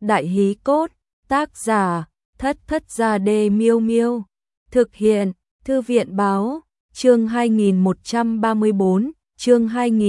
Đại hí cốt, tác giả, Thất Thất Gia Đê Miêu Miêu. Thực hiện, Thư viện báo, chương 2134, chương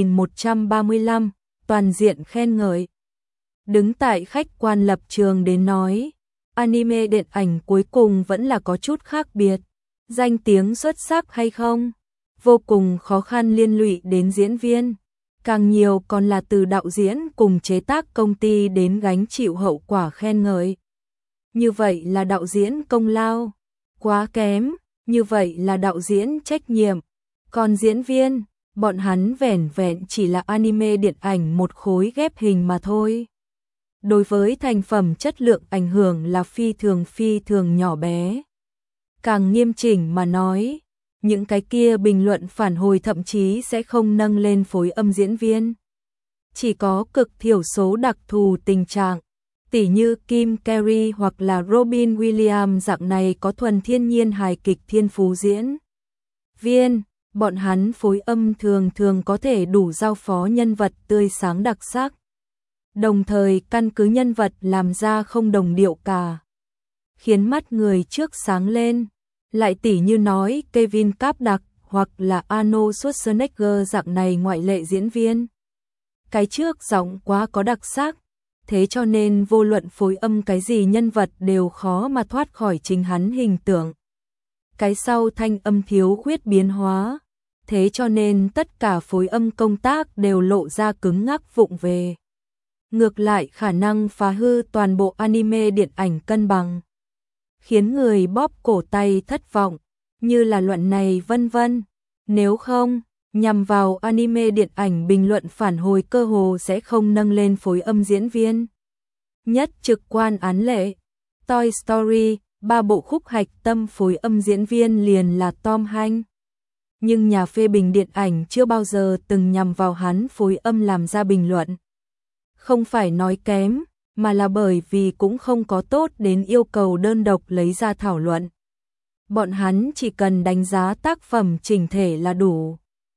2135, toàn diện khen ngợi. Đứng tại khách quan lập trường đến nói, anime điện ảnh cuối cùng vẫn là có chút khác biệt. Danh tiếng xuất sắc hay không? Vô cùng khó khăn liên lụy đến diễn viên. Càng nhiều còn là từ đạo diễn cùng chế tác công ty đến gánh chịu hậu quả khen ngợi. Như vậy là đạo diễn công lao. Quá kém, như vậy là đạo diễn trách nhiệm. Còn diễn viên, bọn hắn vẻn vẹn chỉ là anime điện ảnh một khối ghép hình mà thôi. Đối với thành phẩm chất lượng ảnh hưởng là phi thường nhỏ bé. Càng nghiêm chỉnh mà nói, những cái kia bình luận phản hồi thậm chí sẽ không nâng lên phối âm diễn viên. Chỉ có cực thiểu số đặc thù tình trạng, tỉ như Kim Carey hoặc là Robin Williams dạng này có thuần thiên nhiên hài kịch thiên phú diễn viên, bọn hắn phối âm thường có thể đủ giao phó nhân vật tươi sáng đặc sắc. Đồng thời căn cứ nhân vật làm ra không đồng điệu cả, khiến mắt người trước sáng lên. Lại tỉ như nói Kevin Costner hoặc là Arnold Schwarzenegger dạng này ngoại lệ diễn viên. Cái trước giọng quá có đặc sắc, thế cho nên vô luận phối âm cái gì nhân vật đều khó mà thoát khỏi chính hắn hình tượng. Cái sau thanh âm thiếu khuyết biến hóa, thế cho nên tất cả phối âm công tác đều lộ ra cứng ngắc vụng về. Ngược lại khả năng phá hư toàn bộ anime điện ảnh cân bằng, khiến người bóp cổ tay thất vọng, như là luận này vân vân. Nếu không, nhằm vào anime điện ảnh bình luận phản hồi cơ hồ sẽ không nâng lên phối âm diễn viên. Nhất trực quan án lệ, Toy Story, 3 bộ khúc hạch tâm phối âm diễn viên liền là Tom Hanks. Nhưng nhà phê bình điện ảnh chưa bao giờ từng nhằm vào hắn phối âm làm ra bình luận. Không phải nói kém, mà là bởi vì cũng không có tốt đến yêu cầu đơn độc lấy ra thảo luận. Bọn hắn chỉ cần đánh giá tác phẩm chỉnh thể là đủ.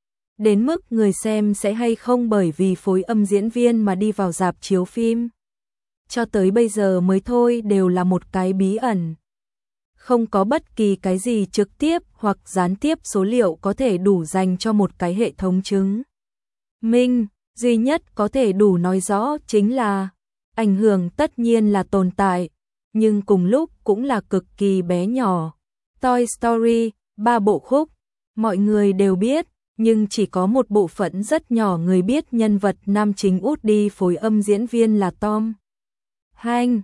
Đến mức người xem sẽ hay không bởi vì phối âm diễn viên mà đi vào rạp chiếu phim. Cho tới bây giờ mới thôi đều là một cái bí ẩn. Không có bất kỳ cái gì trực tiếp hoặc gián tiếp số liệu có thể đủ dành cho một cái hệ thống chứng minh. Duy nhất có thể đủ nói rõ chính là ảnh hưởng tất nhiên là tồn tại, nhưng cùng lúc cũng là cực kỳ bé nhỏ. Toy Story, 3 bộ khúc, mọi người đều biết, nhưng chỉ có một bộ phận rất nhỏ người biết nhân vật nam chính Woody phối âm diễn viên là Tom Hanks.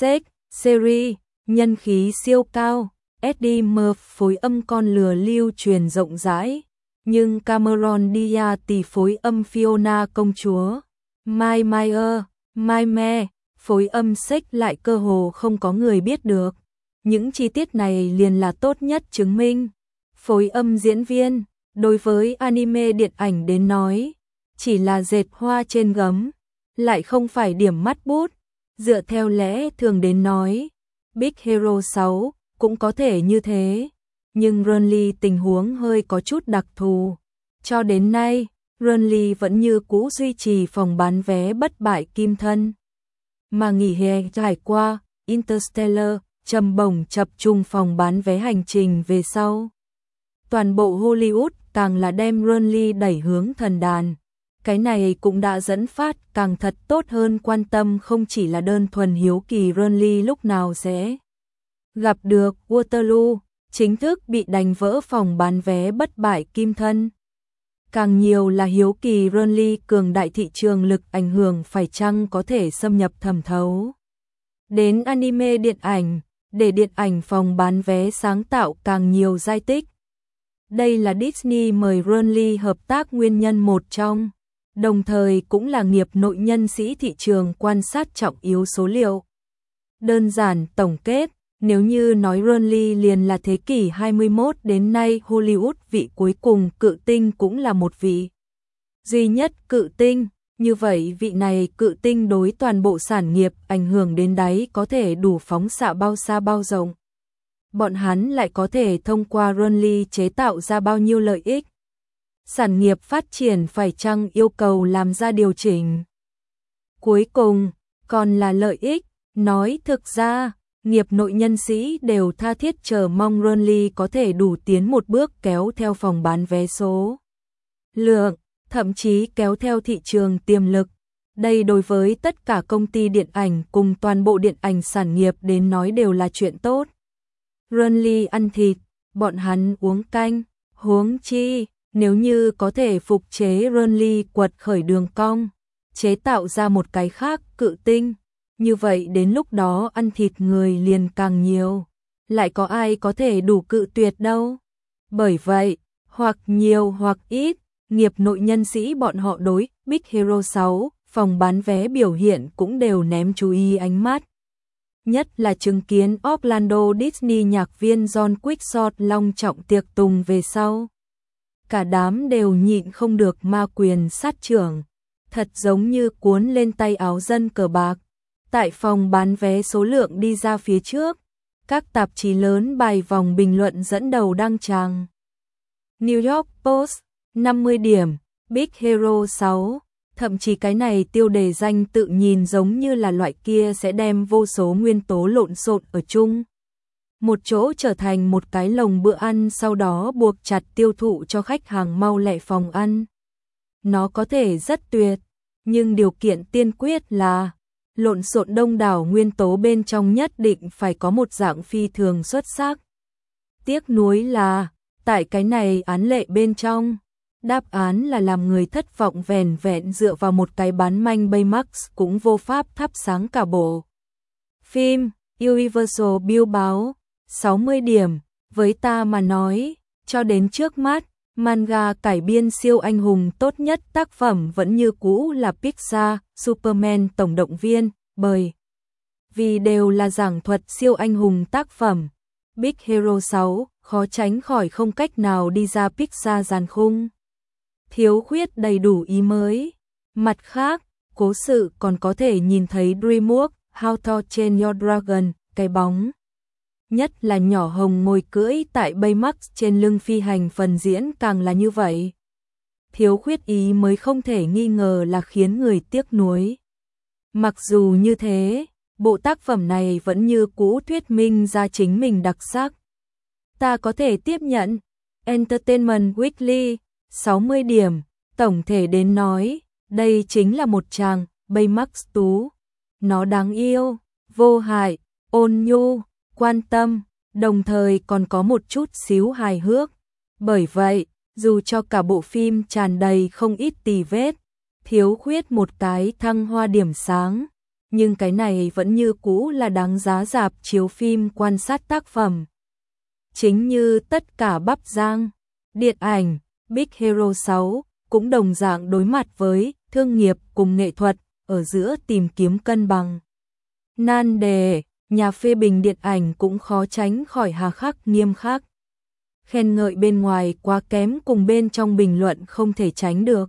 Series, nhân khí siêu cao, Eddie Murphy phối âm con lừa lưu truyền rộng rãi, nhưng Cameron Diaz tỷ phối âm Fiona công chúa, Mime phối âm Sách lại cơ hồ không có người biết được. Những chi tiết này liền là tốt nhất chứng minh phối âm diễn viên đối với anime điện ảnh đến nói chỉ là dệt hoa trên gấm, lại không phải điểm mắt bút. Dựa theo lẽ thường đến nói, Big Hero 6 cũng có thể như thế, nhưng Renly tình huống hơi có chút đặc thù. Cho đến nay, Renly vẫn như cũ duy trì phòng bán vé bất bại kim thân. Mà nghỉ hè trải qua, Interstellar trầm bổng chập trùng phòng bán vé hành trình về sau. Toàn bộ Hollywood càng là đem Renly đẩy hướng thần đàn. Cái này cũng đã dẫn phát càng thật tốt hơn quan tâm không chỉ là đơn thuần hiếu kỳ Renly lúc nào sẽ gặp được Waterloo, chính thức bị đánh vỡ phòng bán vé bất bại kim thân. Càng nhiều là hiếu kỳ Renly cường đại thị trường lực ảnh hưởng phải chăng có thể xâm nhập thẩm thấu đến anime điện ảnh, để điện ảnh phòng bán vé sáng tạo càng nhiều giai tích. Đây là Disney mời Renly hợp tác nguyên nhân một trong, đồng thời cũng là nghiệp nội nhân sĩ thị trường quan sát trọng yếu số liệu. Đơn giản tổng kết, nếu như nói Renly liền là thế kỷ 21 đến nay Hollywood vị cuối cùng cự tinh cũng là một vị duy nhất cự tinh, như vậy vị này cự tinh đối toàn bộ sản nghiệp ảnh hưởng đến đáy có thể đủ phóng xạ bao xa bao rộng. Bọn hắn lại có thể thông qua Renly chế tạo ra bao nhiêu lợi ích. Sản nghiệp phát triển phải chăng yêu cầu làm ra điều chỉnh. Cuối cùng, còn là lợi ích, Nói thực ra, nghiệp nội nhân sĩ đều tha thiết chờ mong Burnley có thể đủ tiến một bước kéo theo phòng bán vé số lượng, thậm chí kéo theo thị trường tiềm lực. Đây đối với tất cả công ty điện ảnh cùng toàn bộ điện ảnh sản nghiệp đến nói đều là chuyện tốt. Burnley ăn thịt, bọn hắn uống canh, huống chi, nếu như có thể phục chế Burnley quật khởi đường cong, chế tạo ra một cái khác cự tinh, như vậy đến lúc đó ăn thịt người liền càng nhiều, lại có ai có thể đủ cự tuyệt đâu. Bởi vậy, hoặc nhiều hoặc ít, nghiệp nội nhân sĩ bọn họ đối Big Hero 6, phòng bán vé biểu hiện cũng đều ném chú ý ánh mắt. Nhất là chứng kiến Orlando Disney nhạc viên John Quixote long trọng tiệc tùng về sau. Cả đám đều nhịn không được ma quyền sát trưởng, thật giống như cuốn lên tay áo dân cờ bạc. Tại phòng bán vé số lượng đi ra phía trước, các tạp chí lớn bài vòng bình luận dẫn đầu đăng tràng. New York Post, 50 điểm, Big Hero 6, thậm chí cái này tiêu đề danh tự nhìn giống như là loại kia sẽ đem vô số nguyên tố lộn xộn ở chung một chỗ trở thành một cái lồng bữa ăn, sau đó buộc chặt tiêu thụ cho khách hàng mau lẹ phòng ăn. Nó có thể rất tuyệt, nhưng điều kiện tiên quyết là lộn xộn đông đảo nguyên tố bên trong nhất định phải có một dạng phi thường xuất sắc. Tiếc nuối là, tại cái này án lệ bên trong, đáp án là làm người thất vọng, vẻn vẹn dựa vào một cái bán manh Baymax cũng vô pháp thắp sáng cả bộ phim. Universal Bill báo 60 điểm, với ta mà nói, cho đến trước mắt, manga cải biên siêu anh hùng tốt nhất tác phẩm vẫn như cũ là Pixar, Superman tổng động viên, bởi vì đều là giảng thuật siêu anh hùng tác phẩm. Big Hero 6 khó tránh khỏi không cách nào đi ra Pixar giàn khung, thiếu khuyết đầy đủ ý mới. Mặt khác, cố sự còn có thể nhìn thấy DreamWorks, How to Train Your Dragon, cái bóng. Nhất là nhỏ hồng ngồi cưỡi tại Baymax trên lưng phi hành phần diễn càng là như vậy. Thiếu khuyết ý mới không thể nghi ngờ là khiến người tiếc nuối. Mặc dù như thế, bộ tác phẩm này vẫn như cũ thuyết minh ra chính mình đặc sắc. Ta có thể tiếp nhận. Entertainment Weekly, 60 điểm, tổng thể đến nói, đây chính là một chàng Baymax tú. Nó đáng yêu, vô hại, ôn nhu, quan tâm, đồng thời còn có một chút xíu hài hước. Bởi vậy, dù cho cả bộ phim tràn đầy không ít tì vết, thiếu khuyết một cái thăng hoa điểm sáng, nhưng cái này vẫn như cũ là đáng giá rạp chiếu phim quan sát tác phẩm. Chính như tất cả bắp giang, điện ảnh, Big Hero 6 cũng đồng dạng đối mặt với thương nghiệp cùng nghệ thuật ở giữa tìm kiếm cân bằng. Nan đề, nhà phê bình điện ảnh cũng khó tránh khỏi hà khắc nghiêm khắc. Khen ngợi bên ngoài quá kém cùng bên trong bình luận không thể tránh được.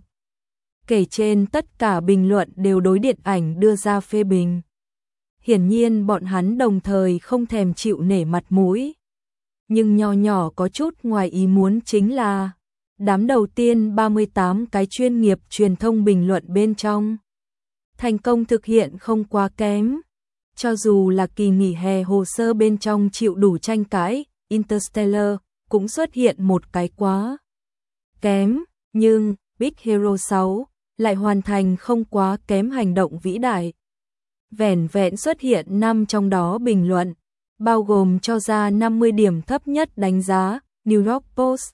Kể trên tất cả bình luận đều đối điện ảnh đưa ra phê bình. Hiển nhiên bọn hắn đồng thời không thèm chịu nể mặt mũi. Nhưng nho nhỏ có chút ngoài ý muốn chính là đám đầu tiên 38 cái chuyên nghiệp truyền thông bình luận bên trong. Thành công thực hiện không quá kém. Cho dù là kỳ nghỉ hè hồ sơ bên trong chịu đủ tranh cãi, Interstellar cũng xuất hiện một cái quá kém, nhưng Big Hero 6 lại hoàn thành không quá kém hành động vĩ đại. Vẻn vẹn xuất hiện 5 trong đó bình luận, bao gồm cho ra 50 điểm thấp nhất đánh giá, New York Post.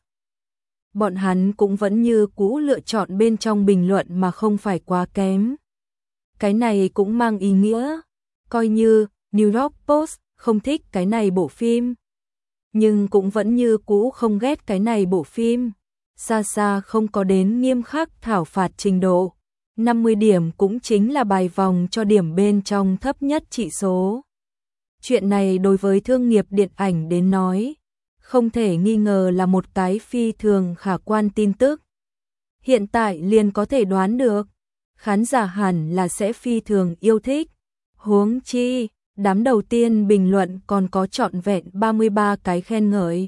Bọn hắn cũng vẫn như cũ lựa chọn bên trong bình luận mà không phải quá kém. Cái này cũng mang ý nghĩa, coi như New York Post không thích cái này bộ phim, nhưng cũng vẫn như cũ không ghét cái này bộ phim. Xa xa không có đến nghiêm khắc thảo phạt trình độ. 50 điểm cũng chính là bài vòng cho điểm bên trong thấp nhất chỉ số. Chuyện này đối với thương nghiệp điện ảnh đến nói, không thể nghi ngờ là một cái phi thường khả quan tin tức. Hiện tại liền có thể đoán được, khán giả hẳn là sẽ phi thường yêu thích. Huống chi, đám đầu tiên bình luận còn có trọn vẹn 33 cái khen ngợi.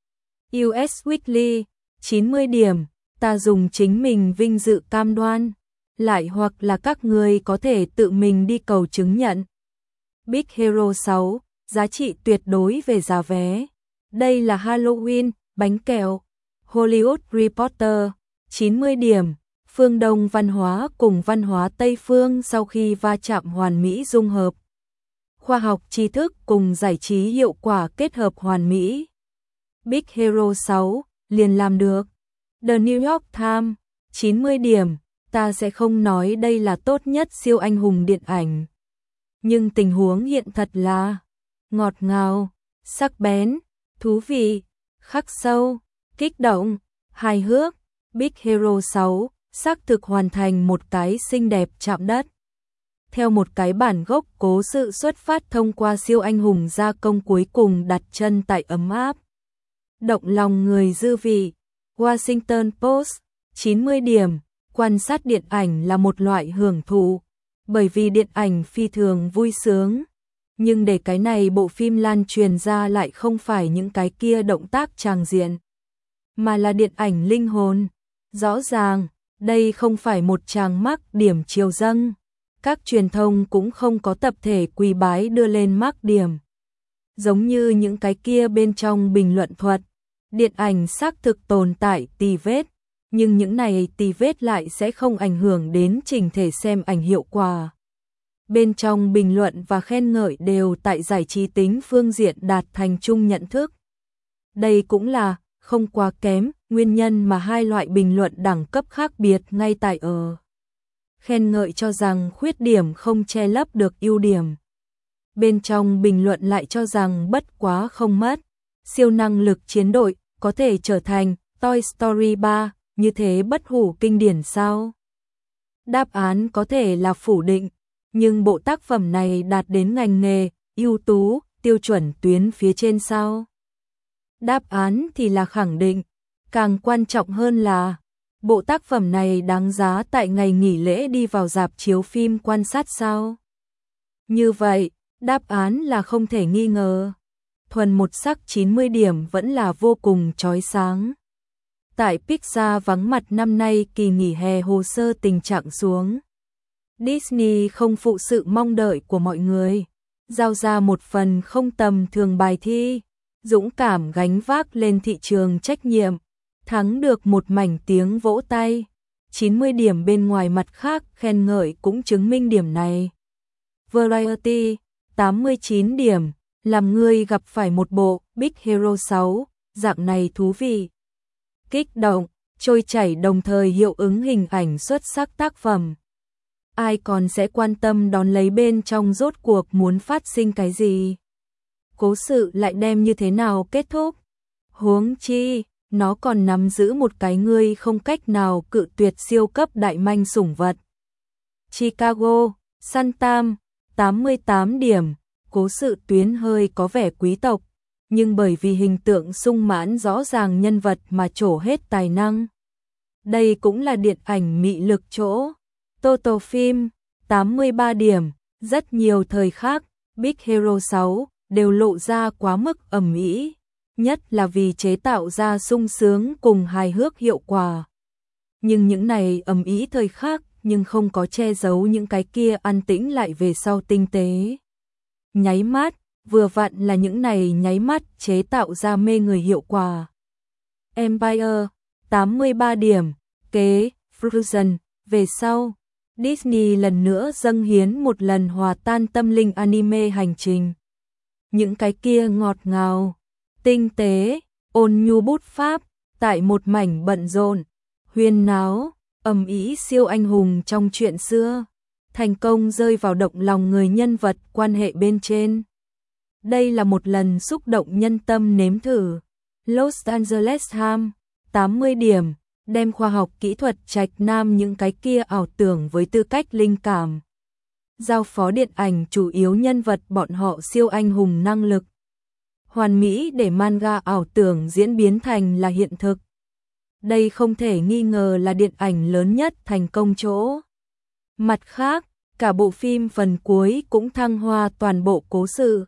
US Weekly, 90 điểm, ta dùng chính mình vinh dự cam đoan, lại hoặc là các người có thể tự mình đi cầu chứng nhận. Big Hero 6, giá trị tuyệt đối về giá vé. Đây là Halloween, bánh kẹo. Hollywood Reporter, 90 điểm. Phương Đông văn hóa cùng văn hóa Tây phương sau khi va chạm hoàn mỹ dung hợp. Khoa học tri thức cùng giải trí hiệu quả kết hợp hoàn mỹ. Big Hero 6, liền làm được. The New York Times, 90 điểm. Ta sẽ không nói đây là tốt nhất siêu anh hùng điện ảnh. Nhưng tình huống hiện thật là ngọt ngào, sắc bén, thú vị, khắc sâu, kích động, hài hước. Big Hero 6 xác thực hoàn thành một cái xinh đẹp chạm đất. Theo một cái bản gốc cố sự xuất phát thông qua siêu anh hùng gia công cuối cùng đặt chân tại ấm áp. Động lòng người dư vị. Washington Post, 90 điểm. Quan sát điện ảnh là một loại hưởng thụ, bởi vì điện ảnh phi thường vui sướng. Nhưng để cái này bộ phim lan truyền ra lại không phải những cái kia động tác tràng diện, mà là điện ảnh linh hồn. Rõ ràng, đây không phải một tràng mắc điểm chiều dâng. Các truyền thông cũng không có tập thể quỳ bái đưa lên mắc điểm. Giống như những cái kia bên trong bình luận thuật, điện ảnh xác thực tồn tại tì vết, nhưng những này tì vết lại sẽ không ảnh hưởng đến chỉnh thể xem ảnh hiệu quả. Bên trong bình luận và khen ngợi đều tại giải trí tính phương diện đạt thành chung nhận thức. Đây cũng là, không quá kém, nguyên nhân mà hai loại bình luận đẳng cấp khác biệt ngay tại ở. Khen ngợi cho rằng khuyết điểm không che lấp được ưu điểm. Bên trong bình luận lại cho rằng bất quá không mất. Siêu năng lực chiến đội có thể trở thành Toy Story 3, như thế bất hủ kinh điển sao? Đáp án có thể là phủ định, nhưng bộ tác phẩm này đạt đến ngành nghề, ưu tú, tiêu chuẩn tuyến phía trên sao? Đáp án thì là khẳng định, càng quan trọng hơn là bộ tác phẩm này đáng giá tại ngày nghỉ lễ đi vào rạp chiếu phim quan sát sao? Như vậy, đáp án là không thể nghi ngờ. Thuần một sắc 90 điểm vẫn là vô cùng chói sáng. Tại Pixar vắng mặt năm nay kỳ nghỉ hè hồ sơ tình trạng xuống. Disney không phụ sự mong đợi của mọi người, giao ra một phần không tầm thường bài thi, dũng cảm gánh vác lên thị trường trách nhiệm, thắng được một mảnh tiếng vỗ tay. 90 điểm bên ngoài mặt khác khen ngợi cũng chứng minh điểm này. Variety, 89 điểm, làm ngươi gặp phải một bộ Big Hero 6, dạng này thú vị, kích động, trôi chảy đồng thời hiệu ứng hình ảnh xuất sắc tác phẩm. Ai còn sẽ quan tâm đón lấy bên trong rốt cuộc muốn phát sinh cái gì? Cố sự lại đem như thế nào kết thúc? Huống chi, nó còn nắm giữ một cái ngươi không cách nào cự tuyệt siêu cấp đại manh sủng vật. Chicago, Santam, 88 điểm, cố sự tuyến hơi có vẻ quý tộc, nhưng bởi vì hình tượng sung mãn rõ ràng nhân vật mà trổ hết tài năng. Đây cũng là điện ảnh mị lực chỗ. Toto phim, 83 điểm, rất nhiều thời khác, Big Hero 6 đều lộ ra quá mức ầm ĩ, nhất là vì chế tạo ra sung sướng cùng hài hước hiệu quả. Nhưng những này ầm ĩ thời khác nhưng không có che giấu những cái kia an tĩnh lại về sau tinh tế. Nháy mắt, vừa vặn là những này nháy mắt chế tạo ra mê người hiệu quả. Empire, 83 điểm, kế, Frozen, về sau, Disney lần nữa dâng hiến một lần hòa tan tâm linh anime hành trình. Những cái kia ngọt ngào, tinh tế, ôn nhu bút pháp, tại một mảnh bận rộn, huyên náo, ầm ĩ siêu anh hùng trong chuyện xưa, thành công rơi vào động lòng người nhân vật quan hệ bên trên. Đây là một lần xúc động nhân tâm nếm thử. Los Angeles Times, 80 điểm, đem khoa học kỹ thuật trạch nam những cái kia ảo tưởng với tư cách linh cảm. Giao phó điện ảnh chủ yếu nhân vật bọn họ siêu anh hùng năng lực. Hoàn mỹ để manga ảo tưởng diễn biến thành là hiện thực. Đây không thể nghi ngờ là điện ảnh lớn nhất thành công chỗ. Mặt khác, cả bộ phim phần cuối cũng thăng hoa toàn bộ cố sự.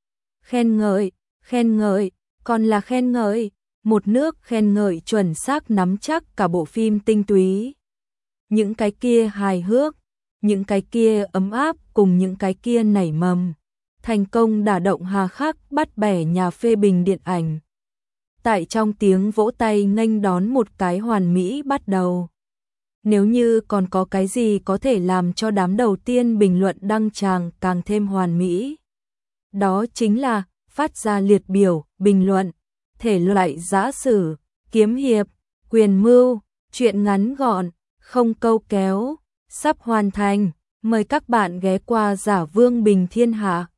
Khen ngợi, còn là khen ngợi, một nước khen ngợi chuẩn xác nắm chắc cả bộ phim tinh túy. Những cái kia hài hước, những cái kia ấm áp cùng những cái kia nảy mầm, thành công đả động hà khắc bắt bẻ nhà phê bình điện ảnh. Tại trong tiếng vỗ tay nghênh đón một cái hoàn mỹ bắt đầu. Nếu như còn có cái gì có thể làm cho đám đầu tiên bình luận đăng tràng càng thêm hoàn mỹ, đó chính là phát ra liệt biểu, bình luận, thể loại giã sử, kiếm hiệp, quyền mưu, truyện ngắn gọn, không câu kéo, sắp hoàn thành. Mời các bạn ghé qua Giả Vương Bình Thiên Hạ.